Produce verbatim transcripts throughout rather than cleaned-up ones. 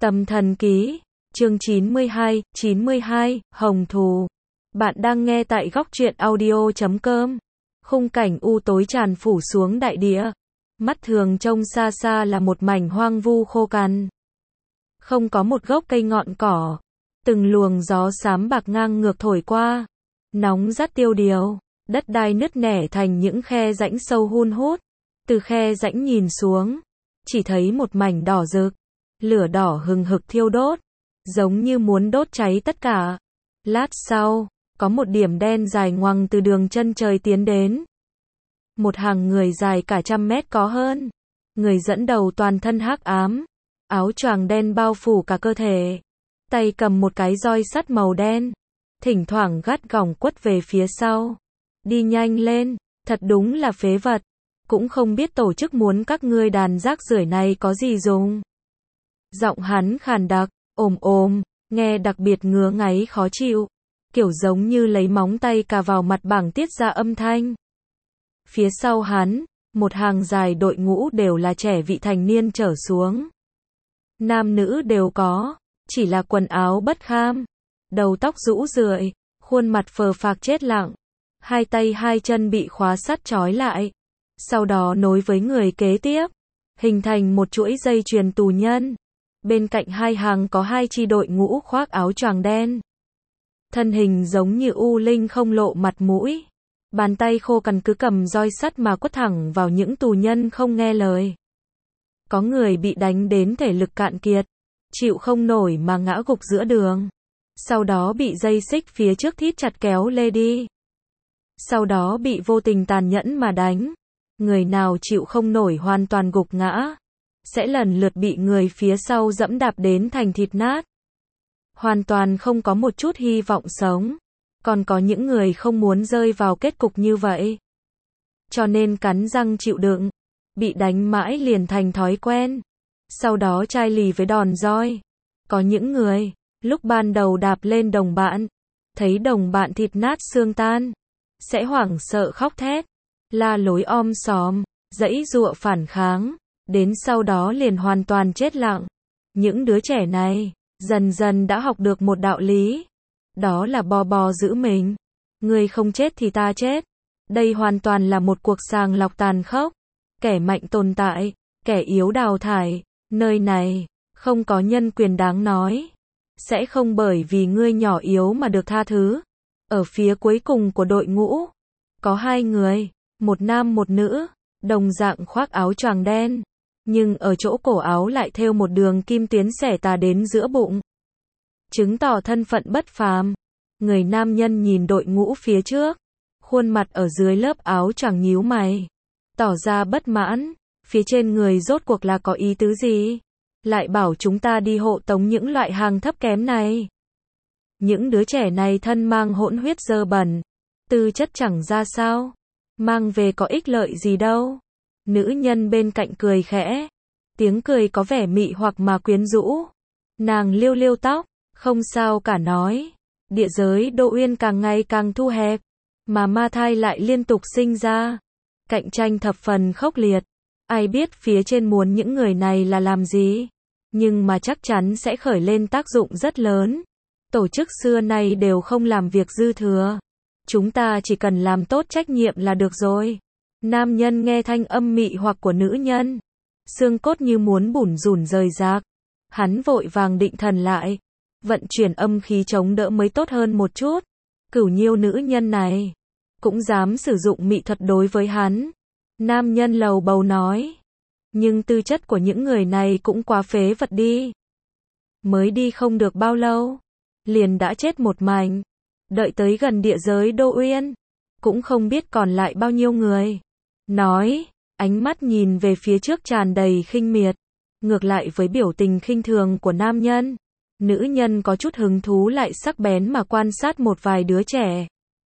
Tâm thần ký, chương chín mươi hai, chín mươi hai, Hồng thù. Bạn đang nghe tại góc truyện audio chấm com. Khung cảnh u tối tràn phủ xuống đại địa. Mắt thường trông xa xa là một mảnh hoang vu khô cằn. Không có một gốc cây ngọn cỏ. Từng luồng gió xám bạc ngang ngược thổi qua. Nóng rát tiêu điều. Đất đai nứt nẻ thành những khe rãnh sâu hun hút. Từ khe rãnh nhìn xuống, chỉ thấy một mảnh đỏ rực. Lửa đỏ hừng hực thiêu đốt, giống như muốn đốt cháy tất cả. Lát sau, có một điểm đen dài ngoằng từ đường chân trời tiến đến. Một hàng người dài cả trăm mét có hơn. Người dẫn đầu toàn thân hắc ám, áo choàng đen bao phủ cả cơ thể. Tay cầm một cái roi sắt màu đen, thỉnh thoảng gắt gỏng quất về phía sau. Đi nhanh lên, thật đúng là phế vật. Cũng không biết tổ chức muốn các ngươi đàn rác rưởi này có gì dùng. Giọng hắn khàn đặc, ồm ồm, nghe đặc biệt ngứa ngáy khó chịu, kiểu giống như lấy móng tay cà vào mặt bảng tiết ra âm thanh. Phía sau hắn, một hàng dài đội ngũ đều là trẻ vị thành niên trở xuống. Nam nữ đều có, chỉ là quần áo bất kham, đầu tóc rũ rượi, khuôn mặt phờ phạc chết lặng, hai tay hai chân bị khóa sắt trói lại, sau đó nối với người kế tiếp, hình thành một chuỗi dây chuyền tù nhân. Bên cạnh hai hàng có hai chi đội ngũ khoác áo choàng đen. Thân hình giống như u linh không lộ mặt mũi. Bàn tay khô cằn cứ cầm roi sắt mà quất thẳng vào những tù nhân không nghe lời. Có người bị đánh đến thể lực cạn kiệt, chịu không nổi mà ngã gục giữa đường. Sau đó bị dây xích phía trước thít chặt kéo lê đi. Sau đó bị vô tình tàn nhẫn mà đánh. Người nào chịu không nổi hoàn toàn gục ngã, sẽ lần lượt bị người phía sau dẫm đạp đến thành thịt nát. Hoàn toàn không có một chút hy vọng sống. Còn có những người không muốn rơi vào kết cục như vậy, cho nên cắn răng chịu đựng. Bị đánh mãi liền thành thói quen. Sau đó chai lì với đòn roi. Có những người, lúc ban đầu đạp lên đồng bạn, thấy đồng bạn thịt nát xương tan, sẽ hoảng sợ khóc thét, la lối om sòm, giãy giụa phản kháng. Đến sau đó liền hoàn toàn chết lặng. Những đứa trẻ này, dần dần đã học được một đạo lý. Đó là bò bò giữ mình. Người không chết thì ta chết. Đây hoàn toàn là một cuộc sàng lọc tàn khốc. Kẻ mạnh tồn tại, kẻ yếu đào thải. Nơi này, không có nhân quyền đáng nói. Sẽ không bởi vì ngươi nhỏ yếu mà được tha thứ. Ở phía cuối cùng của đội ngũ, có hai người, một nam một nữ, đồng dạng khoác áo choàng đen. Nhưng ở chỗ cổ áo lại thêu một đường kim tuyến xẻ tà đến giữa bụng, chứng tỏ thân phận bất phàm. Người nam nhân nhìn đội ngũ phía trước, khuôn mặt ở dưới lớp áo choàng nhíu mày, tỏ ra bất mãn. Phía trên người rốt cuộc là có ý tứ gì? Lại bảo chúng ta đi hộ tống những loại hàng thấp kém này. Những đứa trẻ này thân mang hỗn huyết dơ bẩn, tư chất chẳng ra sao, mang về có ích lợi gì đâu. Nữ nhân bên cạnh cười khẽ, tiếng cười có vẻ mị hoặc mà quyến rũ. Nàng liêu liêu tóc, không sao cả nói, địa giới Đô Uyên càng ngày càng thu hẹp, mà ma thai lại liên tục sinh ra, cạnh tranh thập phần khốc liệt. Ai biết phía trên muốn những người này là làm gì, nhưng mà chắc chắn sẽ khởi lên tác dụng rất lớn. Tổ chức xưa nay đều không làm việc dư thừa, chúng ta chỉ cần làm tốt trách nhiệm là được rồi. Nam nhân nghe thanh âm mị hoặc của nữ nhân, xương cốt như muốn bủn rủn rời rạc. Hắn vội vàng định thần lại, vận chuyển âm khí chống đỡ mới tốt hơn một chút. Cửu nhiêu nữ nhân này cũng dám sử dụng mị thuật đối với hắn. Nam nhân lầu bầu nói, nhưng tư chất của những người này cũng quá phế vật đi. Mới đi không được bao lâu, liền đã chết một mảnh. Đợi tới gần địa giới Đô Uyên, cũng không biết còn lại bao nhiêu người. Nói, ánh mắt nhìn về phía trước tràn đầy khinh miệt. Ngược lại với biểu tình khinh thường của nam nhân, nữ nhân có chút hứng thú lại sắc bén mà quan sát một vài đứa trẻ.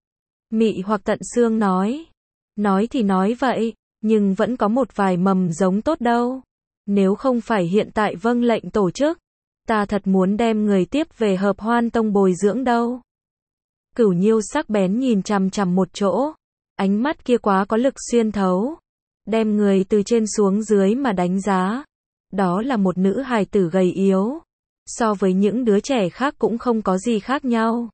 Mị hoặc tận xương nói. Nói thì nói vậy, nhưng vẫn có một vài mầm giống tốt đâu. Nếu không phải hiện tại vâng lệnh tổ chức, ta thật muốn đem người tiếp về Hợp Hoan Tông bồi dưỡng đâu. Cửu nhiêu sắc bén nhìn chằm chằm một chỗ. Ánh mắt kia quá có lực xuyên thấu, đem người từ trên xuống dưới mà đánh giá. Đó là một nữ hài tử gầy yếu, so với những đứa trẻ khác cũng không có gì khác nhau.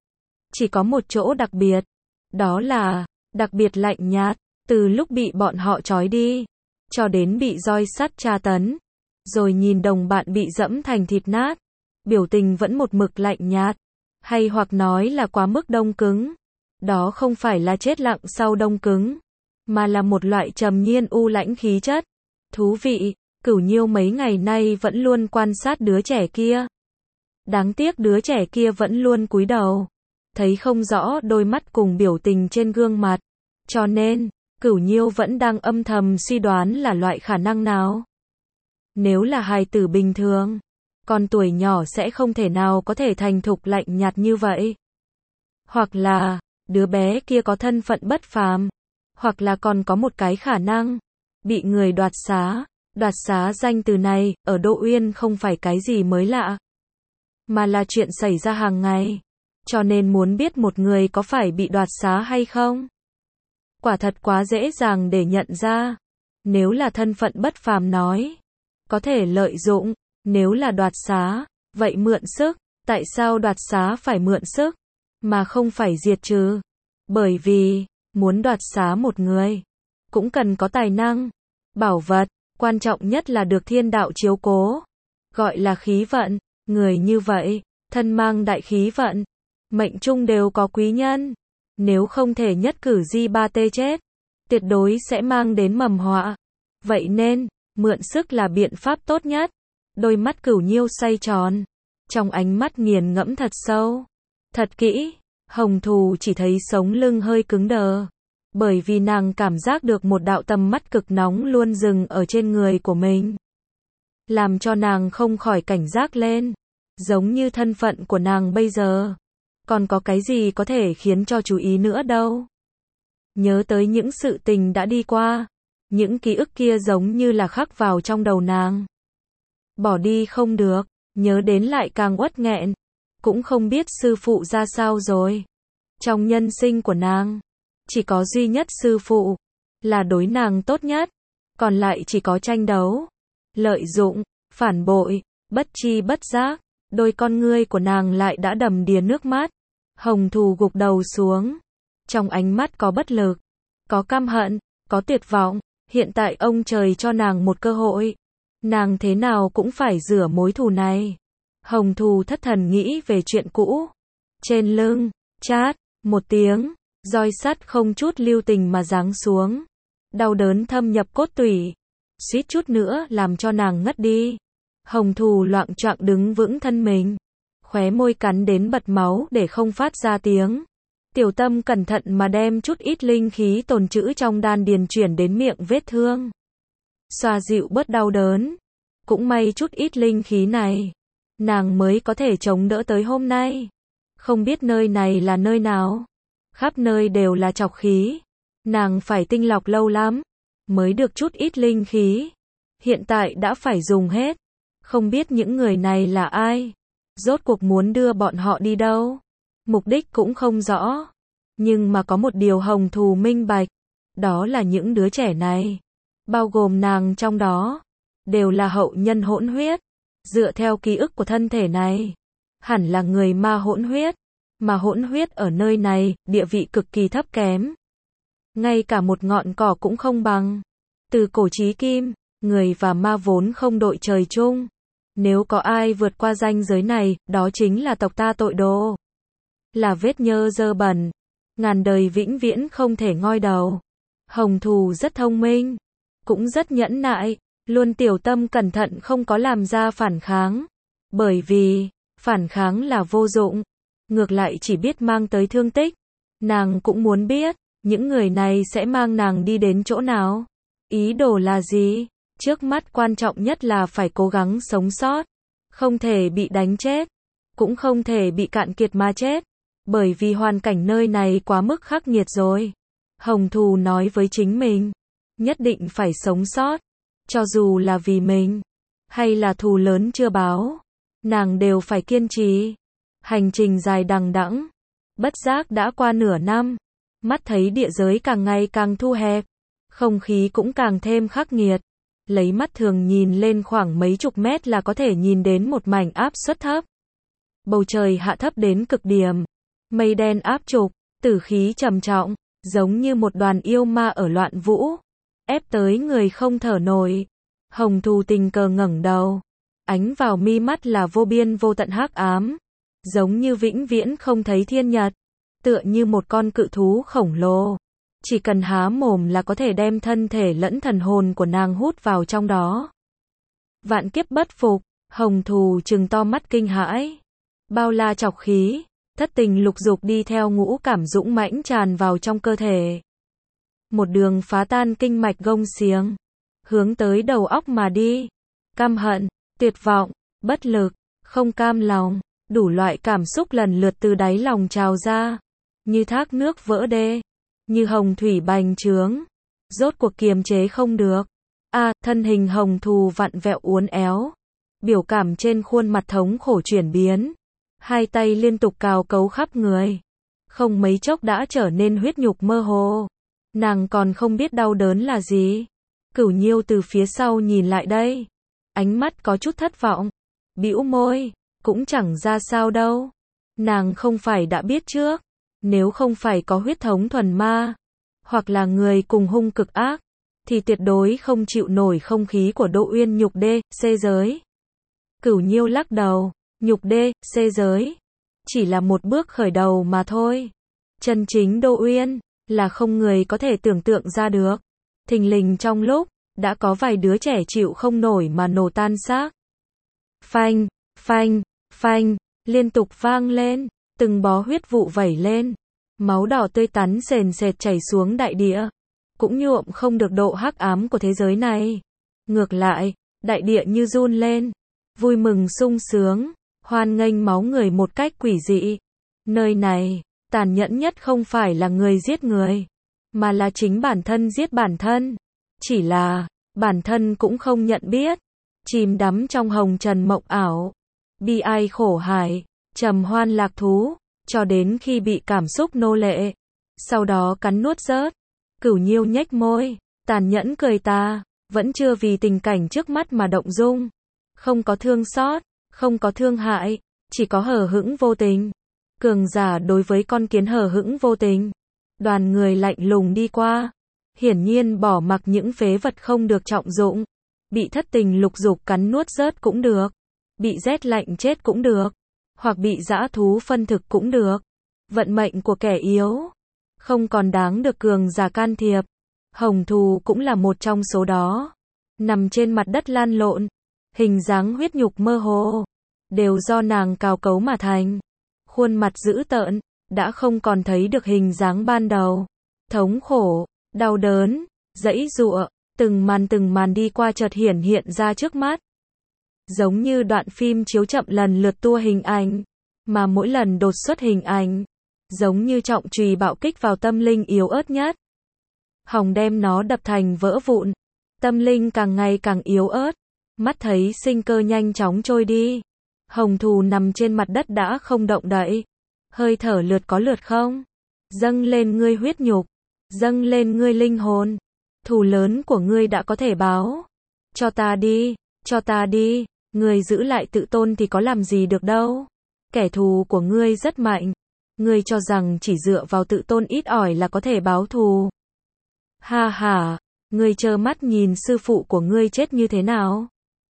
Chỉ có một chỗ đặc biệt, đó là, đặc biệt lạnh nhạt, từ lúc bị bọn họ trói đi, cho đến bị roi sắt tra tấn, rồi nhìn đồng bạn bị dẫm thành thịt nát, biểu tình vẫn một mực lạnh nhạt, hay hoặc nói là quá mức đông cứng. Đó không phải là chết lặng sau đông cứng, mà là một loại trầm nhiên u lãnh khí chất. Thú vị, Cửu Nhiêu mấy ngày nay vẫn luôn quan sát đứa trẻ kia. Đáng tiếc đứa trẻ kia vẫn luôn cúi đầu, thấy không rõ đôi mắt cùng biểu tình trên gương mặt, cho nên, Cửu Nhiêu vẫn đang âm thầm suy đoán là loại khả năng nào. Nếu là hài tử bình thường, con tuổi nhỏ sẽ không thể nào có thể thành thục lạnh nhạt như vậy. Hoặc là, đứa bé kia có thân phận bất phàm, hoặc là còn có một cái khả năng, bị người đoạt xá. Đoạt xá danh từ này, ở Đô Uyên không phải cái gì mới lạ, mà là chuyện xảy ra hàng ngày. Cho nên muốn biết một người có phải bị đoạt xá hay không, quả thật quá dễ dàng để nhận ra. Nếu là thân phận bất phàm nói, có thể lợi dụng. Nếu là đoạt xá, vậy mượn sức. Tại sao đoạt xá phải mượn sức, mà không phải diệt trừ? Bởi vì, muốn đoạt xá một người, cũng cần có tài năng, bảo vật, quan trọng nhất là được thiên đạo chiếu cố. Gọi là khí vận, người như vậy, thân mang đại khí vận, mệnh trung đều có quý nhân. Nếu không thể nhất cử di ba tê chết, tuyệt đối sẽ mang đến mầm họa. Vậy nên, mượn sức là biện pháp tốt nhất. Đôi mắt Cửu Nhiêu xoay tròn, trong ánh mắt nghiền ngẫm thật sâu, thật kỹ. Hồng Thù chỉ thấy sống lưng hơi cứng đờ, bởi vì nàng cảm giác được một đạo tầm mắt cực nóng luôn dừng ở trên người của mình, làm cho nàng không khỏi cảnh giác lên. Giống như thân phận của nàng bây giờ, còn có cái gì có thể khiến cho chú ý nữa đâu. Nhớ tới những sự tình đã đi qua, những ký ức kia giống như là khắc vào trong đầu nàng. Bỏ đi không được, nhớ đến lại càng uất nghẹn. Cũng không biết sư phụ ra sao rồi. Trong nhân sinh của nàng, chỉ có duy nhất sư phụ, là đối nàng tốt nhất. Còn lại chỉ có tranh đấu, lợi dụng, phản bội, bất chi bất giác. Đôi con ngươi của nàng lại đã đầm đìa nước mắt. Hồng Thù gục đầu xuống. Trong ánh mắt có bất lực, có căm hận, có tuyệt vọng. Hiện tại ông trời cho nàng một cơ hội, nàng thế nào cũng phải rửa mối thù này. Hồng Thù thất thần nghĩ về chuyện cũ. Trên lưng, chát, một tiếng, roi sắt không chút lưu tình mà giáng xuống. Đau đớn thâm nhập cốt tủy, suýt chút nữa làm cho nàng ngất đi. Hồng Thù loạng choạng đứng vững thân mình, khóe môi cắn đến bật máu để không phát ra tiếng. Tiểu Tâm cẩn thận mà đem chút ít linh khí tồn trữ trong đan điền chuyển đến miệng vết thương, xoa dịu bớt đau đớn. Cũng may chút ít linh khí này, nàng mới có thể chống đỡ tới hôm nay. Không biết nơi này là nơi nào, khắp nơi đều là trọc khí. Nàng phải tinh lọc lâu lắm, mới được chút ít linh khí. Hiện tại đã phải dùng hết. Không biết những người này là ai, rốt cuộc muốn đưa bọn họ đi đâu, mục đích cũng không rõ. Nhưng mà có một điều Hồng Thù minh bạch, đó là những đứa trẻ này, bao gồm nàng trong đó, đều là hậu nhân hỗn huyết. Dựa theo ký ức của thân thể này, hẳn là người ma hỗn huyết, mà hỗn huyết ở nơi này, địa vị cực kỳ thấp kém. Ngay cả một ngọn cỏ cũng không bằng. Từ cổ chí kim, người và ma vốn không đội trời chung. Nếu có ai vượt qua ranh giới này, đó chính là tộc ta tội đồ. Là vết nhơ dơ bẩn, ngàn đời vĩnh viễn không thể ngoi đầu. Hồng Thù rất thông minh, cũng rất nhẫn nại, luôn tiểu tâm cẩn thận không có làm ra phản kháng. Bởi vì, phản kháng là vô dụng, ngược lại chỉ biết mang tới thương tích. Nàng cũng muốn biết, những người này sẽ mang nàng đi đến chỗ nào. Ý đồ là gì? Trước mắt quan trọng nhất là phải cố gắng sống sót. Không thể bị đánh chết, cũng không thể bị cạn kiệt mà chết. Bởi vì hoàn cảnh nơi này quá mức khắc nghiệt rồi. Hồng Thù nói với chính mình, nhất định phải sống sót. Cho dù là vì mình, hay là thù lớn chưa báo, nàng đều phải kiên trì. Hành trình dài đằng đẵng, bất giác đã qua nửa năm. Mắt thấy địa giới càng ngày càng thu hẹp, không khí cũng càng thêm khắc nghiệt. lấy mắt thường nhìn lên khoảng mấy chục mét là có thể nhìn đến một mảnh áp suất thấp. Bầu trời hạ thấp đến cực điểm, mây đen áp trục, tử khí trầm trọng, giống như một đoàn yêu ma ở loạn vũ, ép tới người không thở nổi. Hồng Thù tình cờ ngẩng đầu, ánh vào mi mắt là vô biên vô tận hắc ám, giống như vĩnh viễn không thấy thiên nhật, tựa như một con cự thú khổng lồ, chỉ cần há mồm là có thể đem thân thể lẫn thần hồn của nàng hút vào trong đó. Vạn kiếp bất phục, Hồng Thù trừng to mắt kinh hãi, bao la trọc khí, thất tình lục dục đi theo ngũ cảm dũng mãnh tràn vào trong cơ thể. Một đường phá tan kinh mạch gông xiềng, hướng tới đầu óc mà đi. Căm hận, tuyệt vọng, bất lực, không cam lòng, đủ loại cảm xúc lần lượt từ đáy lòng trào ra, như thác nước vỡ đê, như hồng thủy bành trướng, rốt cuộc kiềm chế không được. A, à, thân hình Hồng Thù vặn vẹo uốn éo, biểu cảm trên khuôn mặt thống khổ chuyển biến, hai tay liên tục cào cấu khắp người, không mấy chốc đã trở nên huyết nhục mơ hồ. Nàng còn không biết đau đớn là gì. Cửu Nhiêu từ phía sau nhìn lại đây, ánh mắt có chút thất vọng, bĩu môi, cũng chẳng ra sao đâu. Nàng không phải đã biết trước, nếu không phải có huyết thống thuần ma, hoặc là người cùng hung cực ác, thì tuyệt đối không chịu nổi không khí của Đỗ Uyên nhục đê, xê giới. Cửu Nhiêu lắc đầu, nhục đê, xê giới, chỉ là một bước khởi đầu mà thôi. Chân chính Đỗ Uyên, là không người có thể tưởng tượng ra được. Thình lình trong lúc, đã có vài đứa trẻ chịu không nổi mà nổ tan xác. Phanh, phanh, phanh, liên tục vang lên, từng bó huyết vụ vẩy lên, máu đỏ tươi tắn sền sệt chảy xuống đại địa, cũng nhuộm không được độ hắc ám của thế giới này. Ngược lại, đại địa như run lên, vui mừng sung sướng, hoan nghênh máu người một cách quỷ dị. Nơi này, tàn nhẫn nhất không phải là người giết người, mà là chính bản thân giết bản thân. Chỉ là, bản thân cũng không nhận biết, chìm đắm trong hồng trần mộng ảo, bi ai khổ hải, trầm hoan lạc thú, cho đến khi bị cảm xúc nô lệ, sau đó cắn nuốt rớt. Cửu Nhiêu nhếch môi, tàn nhẫn cười ta, vẫn chưa vì tình cảnh trước mắt mà động dung, không có thương xót, không có thương hại, chỉ có hờ hững vô tình. Cường giả đối với con kiến hờ hững vô tình. Đoàn người lạnh lùng đi qua, hiển nhiên bỏ mặc những phế vật không được trọng dụng, bị thất tình lục dục cắn nuốt rớt cũng được, bị rét lạnh chết cũng được, hoặc bị dã thú phân thực cũng được. Vận mệnh của kẻ yếu không còn đáng được cường giả can thiệp. Hồng Thù cũng là một trong số đó, nằm trên mặt đất lăn lộn, hình dáng huyết nhục mơ hồ, đều do nàng cào cấu mà thành. Khuôn mặt dữ tợn, đã không còn thấy được hình dáng ban đầu. Thống khổ, đau đớn, giãy giụa, từng màn từng màn đi qua chợt hiển hiện ra trước mắt. Giống như đoạn phim chiếu chậm lần lượt tua hình ảnh, mà mỗi lần đột xuất hình ảnh, giống như trọng chùy bạo kích vào tâm linh yếu ớt nhất. Hòng đem nó đập thành vỡ vụn, tâm linh càng ngày càng yếu ớt, mắt thấy sinh cơ nhanh chóng trôi đi. Hồng Thù nằm trên mặt đất đã không động đậy, hơi thở lượt có lượt không, dâng lên ngươi huyết nhục, dâng lên ngươi linh hồn, thù lớn của ngươi đã có thể báo. Cho ta đi, cho ta đi, ngươi giữ lại tự tôn thì có làm gì được đâu. Kẻ thù của ngươi rất mạnh, ngươi cho rằng chỉ dựa vào tự tôn ít ỏi là có thể báo thù. Ha ha, ngươi trơ mắt nhìn sư phụ của ngươi chết như thế nào?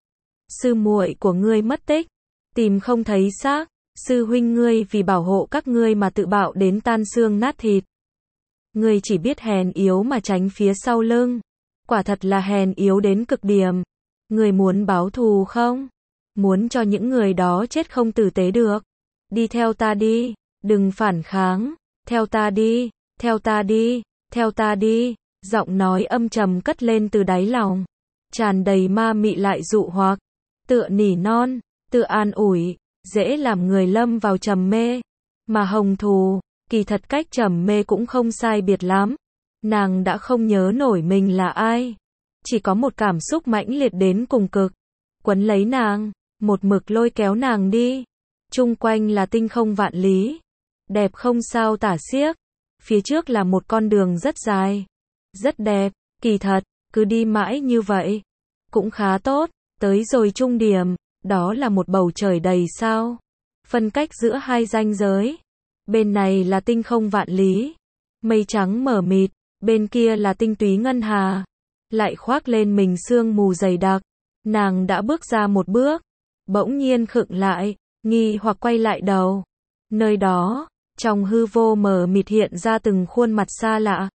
Sư muội của ngươi mất tích, tìm không thấy xác, sư huynh ngươi vì bảo hộ các ngươi mà tự bạo đến tan xương nát thịt. Ngươi chỉ biết hèn yếu mà tránh phía sau lưng, quả thật là hèn yếu đến cực điểm. Ngươi muốn báo thù không? Muốn cho những người đó chết không tử tế được. Đi theo ta đi, đừng phản kháng, theo ta đi, theo ta đi, theo ta đi. Giọng nói âm trầm cất lên từ đáy lòng, tràn đầy ma mị lại dụ hoặc, tựa nỉ non, tựa an ủi, dễ làm người lâm vào trầm mê. Mà Hồng Thù, kỳ thật cách trầm mê cũng không sai biệt lắm. Nàng đã không nhớ nổi mình là ai, chỉ có một cảm xúc mãnh liệt đến cùng cực, quấn lấy nàng, một mực lôi kéo nàng đi. Chung quanh là tinh không vạn lý, đẹp không sao tả xiếc. Phía trước là một con đường rất dài, rất đẹp, kỳ thật, cứ đi mãi như vậy, cũng khá tốt, tới rồi trung điểm, đó là một bầu trời đầy sao. Phân cách giữa hai ranh giới. Bên này là tinh không vạn lý, mây trắng mờ mịt, bên kia là tinh túy ngân hà, lại khoác lên mình sương mù dày đặc. Nàng đã bước ra một bước, bỗng nhiên khựng lại, nghi hoặc quay lại đầu. Nơi đó, trong hư vô mờ mịt hiện ra từng khuôn mặt xa lạ.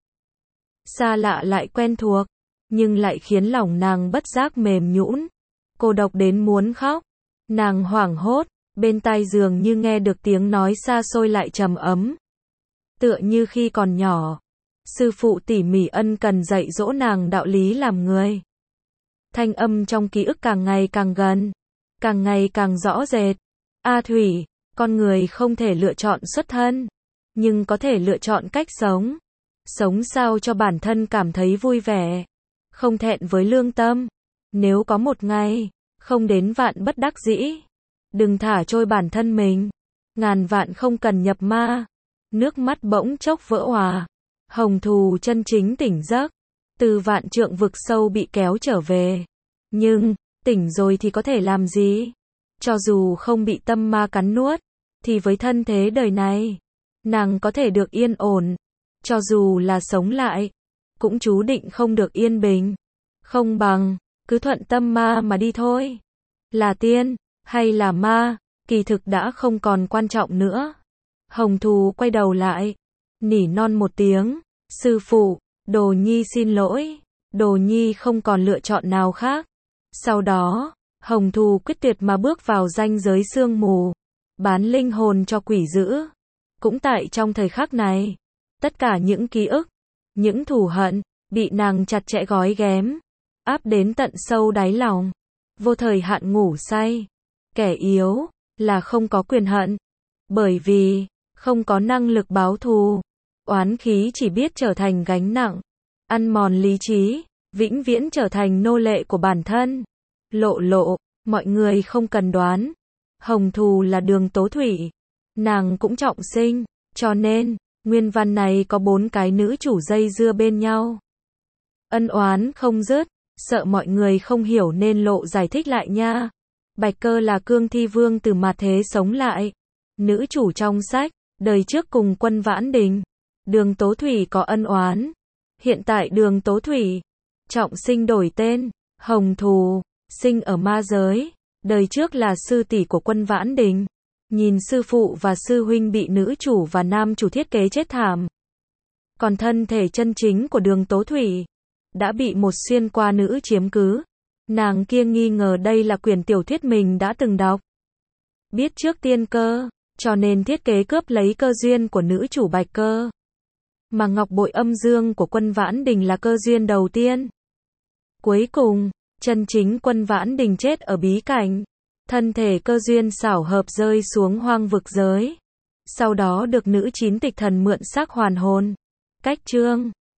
Xa lạ lại quen thuộc, nhưng lại khiến lòng nàng bất giác mềm nhũn, cô độc đến muốn khóc. Nàng hoảng hốt, bên tai dường như nghe được tiếng nói xa xôi lại trầm ấm. Tựa như khi còn nhỏ, sư phụ tỉ mỉ ân cần dạy dỗ nàng đạo lý làm người. Thanh âm trong ký ức càng ngày càng gần, càng ngày càng rõ rệt. A Thủy, con người không thể lựa chọn xuất thân, nhưng có thể lựa chọn cách sống. Sống sao cho bản thân cảm thấy vui vẻ, không thẹn với lương tâm. Nếu có một ngày, không đến vạn bất đắc dĩ, đừng thả trôi bản thân mình. Ngàn vạn không cần nhập ma. Nước mắt bỗng chốc vỡ òa. Hồng Thù chân chính tỉnh giấc, từ vạn trượng vực sâu bị kéo trở về. Nhưng, tỉnh rồi thì có thể làm gì? Cho dù không bị tâm ma cắn nuốt, thì với thân thế đời này, nàng có thể được yên ổn. Cho dù là sống lại, cũng chú định không được yên bình. Không bằng, cứ thuận tâm ma mà đi thôi. Là tiên, hay là ma, kỳ thực đã không còn quan trọng nữa. Hồng Thù quay đầu lại, nỉ non một tiếng, sư phụ, Đồ Nhi xin lỗi. Đồ Nhi không còn lựa chọn nào khác. Sau đó, Hồng Thù quyết tuyệt mà bước vào ranh giới sương mù, bán linh hồn cho quỷ dữ. Cũng tại trong thời khắc này, tất cả những ký ức, những thù hận, bị nàng chặt chẽ gói ghém, áp đến tận sâu đáy lòng. Vô thời hạn ngủ say. Kẻ yếu, là không có quyền hận. Bởi vì, không có năng lực báo thù. Oán khí chỉ biết trở thành gánh nặng, ăn mòn lý trí, vĩnh viễn trở thành nô lệ của bản thân. Lộ lộ, mọi người không cần đoán. Hồng Thù là Đường Tố Thủy. Nàng cũng trọng sinh, cho nên, nguyên văn này có bốn cái nữ chủ dây dưa bên nhau. Ân oán không dứt, sợ mọi người không hiểu nên lộ giải thích lại nha. Bạch Cơ là cương thi vương từ mạt thế sống lại. Nữ chủ trong sách, đời trước cùng Quân Vãn Đình. Đường Tố Thủy có ân oán. Hiện tại Đường Tố Thủy, trọng sinh đổi tên, Hồng Thù, sinh ở ma giới. Đời trước là sư tỷ của Quân Vãn Đình. Nhìn sư phụ và sư huynh bị nữ chủ và nam chủ thiết kế chết thảm. Còn thân thể chân chính của Đường Tố Thủy đã bị một xuyên qua nữ chiếm cứ. Nàng kia nghi ngờ đây là quyển tiểu thuyết mình đã từng đọc. Biết trước tiên cơ, cho nên thiết kế cướp lấy cơ duyên của nữ chủ Bạch Cơ. Mà ngọc bội âm dương của Quân Vãn Đình là cơ duyên đầu tiên. Cuối cùng, chân chính Quân Vãn Đình chết ở bí cảnh. Thân thể cơ duyên xảo hợp rơi xuống hoang vực giới. Sau đó được nữ chín tịch thần mượn xác hoàn hồn. Cách chương